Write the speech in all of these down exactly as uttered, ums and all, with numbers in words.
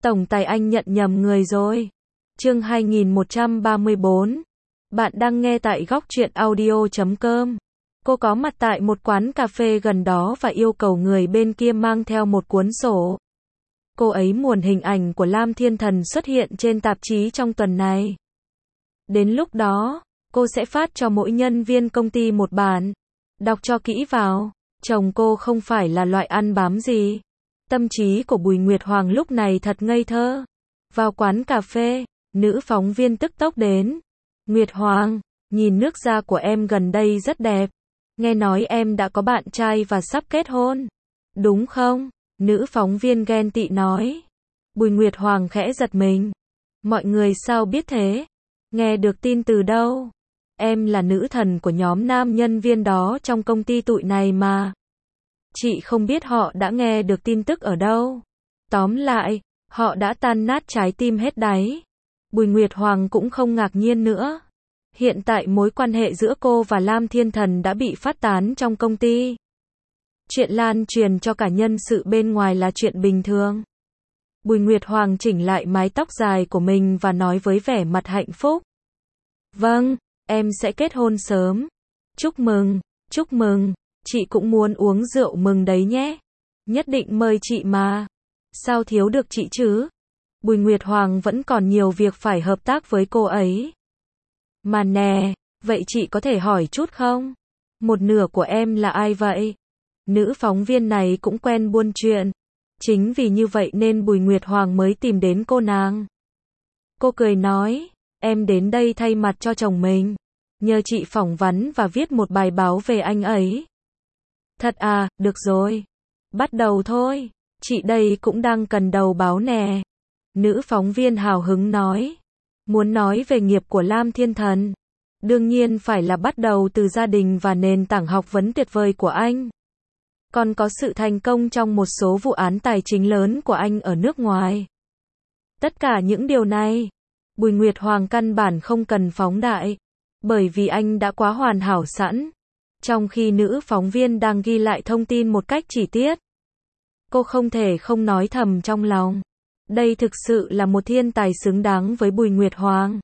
Tổng tài anh nhận nhầm người rồi. Chương hai nghìn một trăm ba mươi bốn. Bạn đang nghe tại góc truyện audio chấm com. Cô có mặt tại một quán cà phê gần đó và yêu cầu người bên kia mang theo một cuốn sổ. Cô ấy muốn hình ảnh của Lam Thiên Thần xuất hiện trên tạp chí trong tuần này. Đến lúc đó, cô sẽ phát cho mỗi nhân viên công ty một bản. Đọc cho kỹ vào. Chồng cô không phải là loại ăn bám gì. Tâm trí của Bùi Nguyệt Hoàng lúc này thật ngây thơ. Vào quán cà phê, nữ phóng viên tức tốc đến. Nguyệt Hoàng, nhìn nước da của em gần đây rất đẹp. Nghe nói em đã có bạn trai và sắp kết hôn. Đúng không? Nữ phóng viên ghen tị nói. Bùi Nguyệt Hoàng khẽ giật mình. Mọi người sao biết thế? Nghe được tin từ đâu? Em là nữ thần của nhóm nam nhân viên đó trong công ty tụi này mà. Chị không biết họ đã nghe được tin tức ở đâu. Tóm lại, họ đã tan nát trái tim hết đáy. Bùi Nguyệt Hoàng cũng không ngạc nhiên nữa. Hiện tại mối quan hệ giữa cô và Lam Thiên Thần đã bị phát tán trong công ty. Chuyện lan truyền cho cả nhân sự bên ngoài là chuyện bình thường. Bùi Nguyệt Hoàng chỉnh lại mái tóc dài của mình và nói với vẻ mặt hạnh phúc. Vâng, em sẽ kết hôn sớm. Chúc mừng, chúc mừng. Chị cũng muốn uống rượu mừng đấy nhé. Nhất định mời chị mà. Sao thiếu được chị chứ? Bùi Nguyệt Hoàng vẫn còn nhiều việc phải hợp tác với cô ấy. Mà nè, vậy chị có thể hỏi chút không? Một nửa của em là ai vậy? Nữ phóng viên này cũng quen buôn chuyện. Chính vì như vậy nên Bùi Nguyệt Hoàng mới tìm đến cô nàng. Cô cười nói, em đến đây thay mặt cho chồng mình. Nhờ chị phỏng vấn và viết một bài báo về anh ấy. Thật à, được rồi. Bắt đầu thôi. Chị đây cũng đang cần đầu báo nè. Nữ phóng viên hào hứng nói. Muốn nói về nghiệp của Lam Thiên Thần. Đương nhiên phải là bắt đầu từ gia đình và nền tảng học vấn tuyệt vời của anh. Còn có sự thành công trong một số vụ án tài chính lớn của anh ở nước ngoài. Tất cả những điều này, Bùi Nguyệt Hoàng căn bản không cần phóng đại. Bởi vì anh đã quá hoàn hảo sẵn. Trong khi nữ phóng viên đang ghi lại thông tin một cách chi tiết. Cô không thể không nói thầm trong lòng. Đây thực sự là một thiên tài xứng đáng với Bùi Nguyệt Hoàng.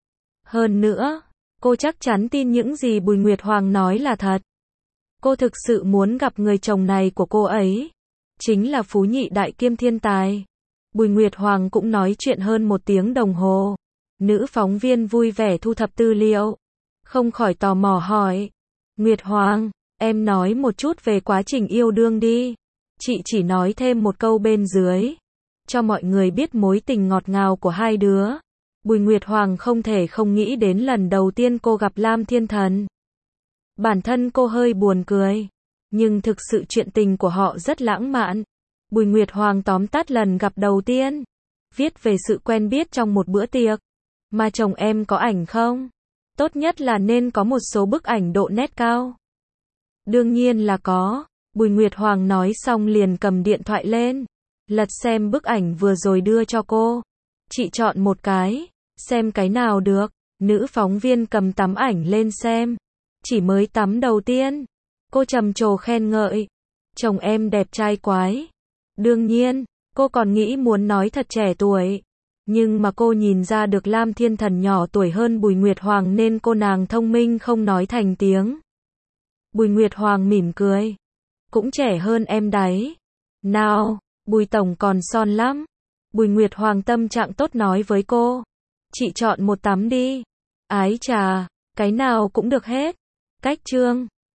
Hơn nữa, cô chắc chắn tin những gì Bùi Nguyệt Hoàng nói là thật. Cô thực sự muốn gặp người chồng này của cô ấy. Chính là phú nhị đại kiêm thiên tài. Bùi Nguyệt Hoàng cũng nói chuyện hơn một tiếng đồng hồ. Nữ phóng viên vui vẻ thu thập tư liệu. Không khỏi tò mò hỏi. Nguyệt Hoàng, em nói một chút về quá trình yêu đương đi. Chị chỉ nói thêm một câu bên dưới. Cho mọi người biết mối tình ngọt ngào của hai đứa. Bùi Nguyệt Hoàng không thể không nghĩ đến lần đầu tiên cô gặp Lam Thiên Thần. Bản thân cô hơi buồn cười. Nhưng thực sự chuyện tình của họ rất lãng mạn. Bùi Nguyệt Hoàng tóm tắt lần gặp đầu tiên. Viết về sự quen biết trong một bữa tiệc. Mà chồng em có ảnh không? Tốt nhất là nên có một số bức ảnh độ nét cao. Đương nhiên là có. Bùi Nguyệt Hoàng nói xong liền cầm điện thoại lên. Lật xem bức ảnh vừa rồi đưa cho cô. Chị chọn một cái. Xem cái nào được. Nữ phóng viên cầm tấm ảnh lên xem. Chỉ mới tấm đầu tiên. Cô trầm trồ khen ngợi. Chồng em đẹp trai quái. Đương nhiên, cô còn nghĩ muốn nói thật trẻ tuổi. Nhưng mà cô nhìn ra được Lam Thiên Thần nhỏ tuổi hơn Bùi Nguyệt Hoàng nên cô nàng thông minh không nói thành tiếng. Bùi Nguyệt Hoàng mỉm cười. Cũng trẻ hơn em đấy. Nào, Bùi Tổng còn son lắm. Bùi Nguyệt Hoàng tâm trạng tốt nói với cô. Chị chọn một tấm đi. Ái chà, cái nào cũng được hết. Cách trương.